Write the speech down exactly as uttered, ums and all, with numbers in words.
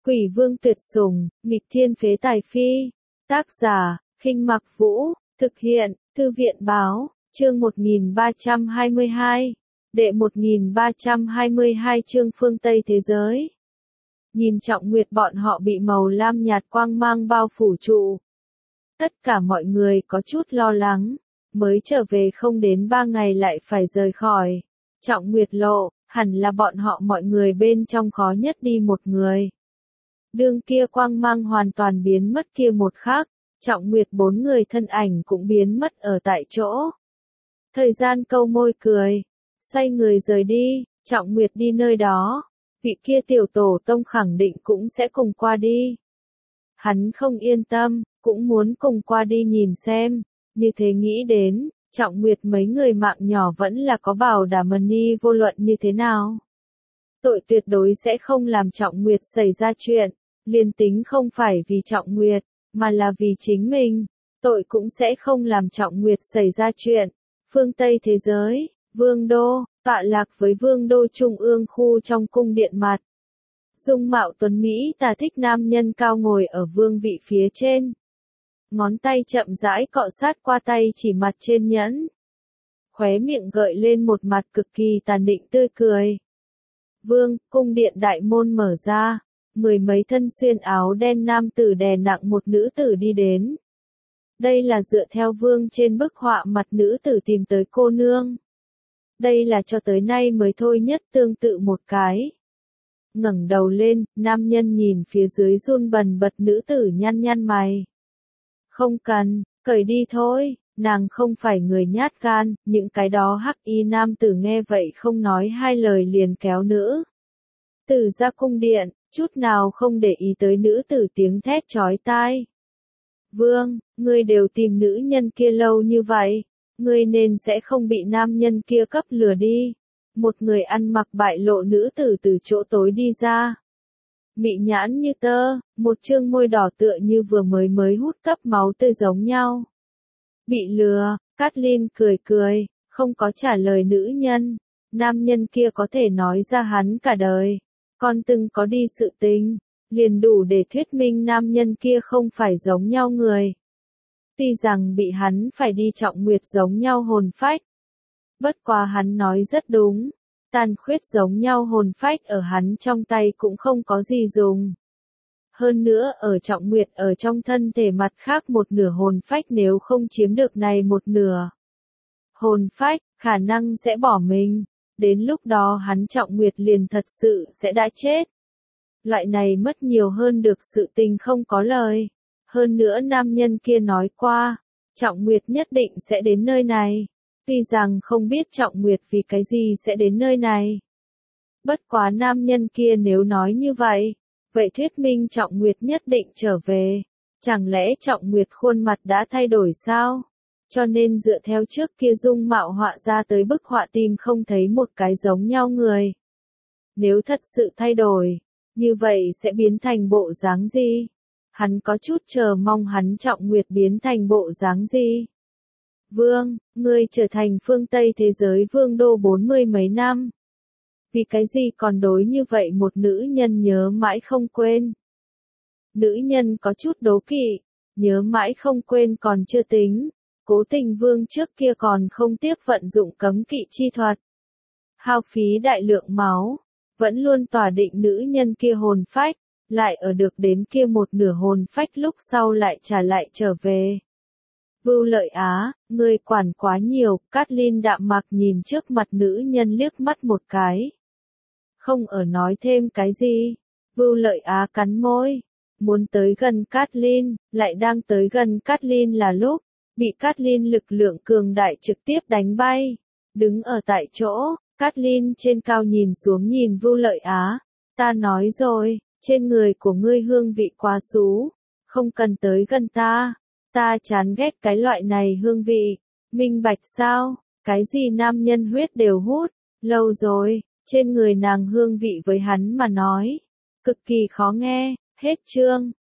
Quỷ vương tuyệt sủng, nghịch thiên phế tài phi. Tác giả, Khinh Mặc Vũ, thực hiện, Thư viện báo, chương một nghìn ba trăm hai mươi hai. Đệ một nghìn ba trăm hai mươi hai chương phương Tây thế giới. Nhìn Trọng Nguyệt bọn họ bị màu lam nhạt quang mang bao phủ trụ. Tất cả mọi người có chút lo lắng, mới trở về không đến ba ngày lại phải rời khỏi. Trọng Nguyệt lộ, hẳn là bọn họ mọi người bên trong khó nhất đi một người. Đương kia quang mang hoàn toàn biến mất kia một khắc, Trọng Nguyệt bốn người thân ảnh cũng biến mất ở tại chỗ. Thời gian câu môi cười, xoay người rời đi, Trọng Nguyệt đi nơi đó, vị kia tiểu tổ tông khẳng định cũng sẽ cùng qua đi. Hắn không yên tâm, cũng muốn cùng qua đi nhìn xem, như thế nghĩ đến, Trọng Nguyệt mấy người mạng nhỏ vẫn là có bảo đảm ni vô luận như thế nào. Tội tuyệt đối sẽ không làm Trọng Nguyệt xảy ra chuyện, liền tính không phải vì Trọng Nguyệt, mà là vì chính mình, tội cũng sẽ không làm Trọng Nguyệt xảy ra chuyện. Phương Tây thế giới, Vương Đô, tọa lạc với Vương Đô trung ương khu trong cung điện mặt. Dung mạo tuấn Mỹ tà thích nam nhân cao ngồi ở vương vị phía trên. Ngón tay chậm rãi cọ sát qua tay chỉ mặt trên nhẫn. Khóe miệng gợi lên một mặt cực kỳ tàn định tươi cười. Vương, cung điện đại môn mở ra, mười mấy thân xuyên áo đen nam tử đè nặng một nữ tử đi đến. Đây là dựa theo vương trên bức họa mặt nữ tử tìm tới cô nương. Đây là cho tới nay mới thôi nhất tương tự một cái. Ngẩng đầu lên, nam nhân nhìn phía dưới run bần bật nữ tử nhăn nhăn mày. Không cần, cởi đi thôi, nàng không phải người nhát gan, những cái đó hắc y nam tử nghe vậy không nói hai lời liền kéo nữ tử ra cung điện, chút nào không để ý tới nữ tử tiếng thét chói tai. Vương, ngươi đều tìm nữ nhân kia lâu như vậy, ngươi nên sẽ không bị nam nhân kia cấp lừa đi. Một người ăn mặc bại lộ nữ tử từ chỗ tối đi ra. Mị nhãn như tơ, một trương môi đỏ tựa như vừa mới mới hút cấp máu tươi giống nhau. Bị lừa, Kathleen cười cười, không có trả lời nữ nhân. Nam nhân kia có thể nói ra hắn cả đời, còn từng có đi sự tình, liền đủ để thuyết minh nam nhân kia không phải giống nhau người. Tuy rằng bị hắn phải đi Trọng Nguyệt giống nhau hồn phách. Bất quá hắn nói rất đúng, tàn khuyết giống nhau hồn phách ở hắn trong tay cũng không có gì dùng. Hơn nữa ở Trọng Nguyệt ở trong thân thể mặt khác một nửa hồn phách nếu không chiếm được này một nửa. Hồn phách, khả năng sẽ bỏ mình, đến lúc đó hắn Trọng Nguyệt liền thật sự sẽ đã chết. Loại này mất nhiều hơn được sự tình không có lời. Hơn nữa nam nhân kia nói qua, Trọng Nguyệt nhất định sẽ đến nơi này. Tuy rằng không biết Trọng Nguyệt vì cái gì sẽ đến nơi này. Bất quá nam nhân kia nếu nói như vậy, vậy thuyết minh Trọng Nguyệt nhất định trở về. Chẳng lẽ Trọng Nguyệt khuôn mặt đã thay đổi sao? Cho nên dựa theo trước kia dung mạo họa ra tới bức họa tìm không thấy một cái giống nhau người. Nếu thật sự thay đổi, như vậy sẽ biến thành bộ dáng gì? Hắn có chút chờ mong hắn Trọng Nguyệt biến thành bộ dáng gì? Vương, ngươi trở thành phương Tây thế giới vương đô bốn mươi mấy năm. Vì cái gì còn đối như vậy một nữ nhân nhớ mãi không quên? Nữ nhân có chút đố kỵ, nhớ mãi không quên còn chưa tính. Cố Tình Vương trước kia còn không tiếc vận dụng cấm kỵ chi thuật. Hao phí đại lượng máu, vẫn luôn tỏa định nữ nhân kia hồn phách, lại ở được đến kia một nửa hồn phách lúc sau lại trả lại trở về. Vưu Lợi Á, ngươi quản quá nhiều, Kathleen đạm mạc nhìn trước mặt nữ nhân liếc mắt một cái. Không ở nói thêm cái gì, Vưu Lợi Á cắn môi, muốn tới gần Kathleen, lại đang tới gần Kathleen là lúc, bị Kathleen lực lượng cường đại trực tiếp đánh bay. Đứng ở tại chỗ, Kathleen trên cao nhìn xuống nhìn Vưu Lợi Á, ta nói rồi, trên người của ngươi hương vị quá xú, không cần tới gần ta. Ta chán ghét cái loại này hương vị, minh bạch sao, cái gì nam nhân huyết đều hút, lâu rồi, trên người nàng hương vị với hắn mà nói, cực kỳ khó nghe, hết chương.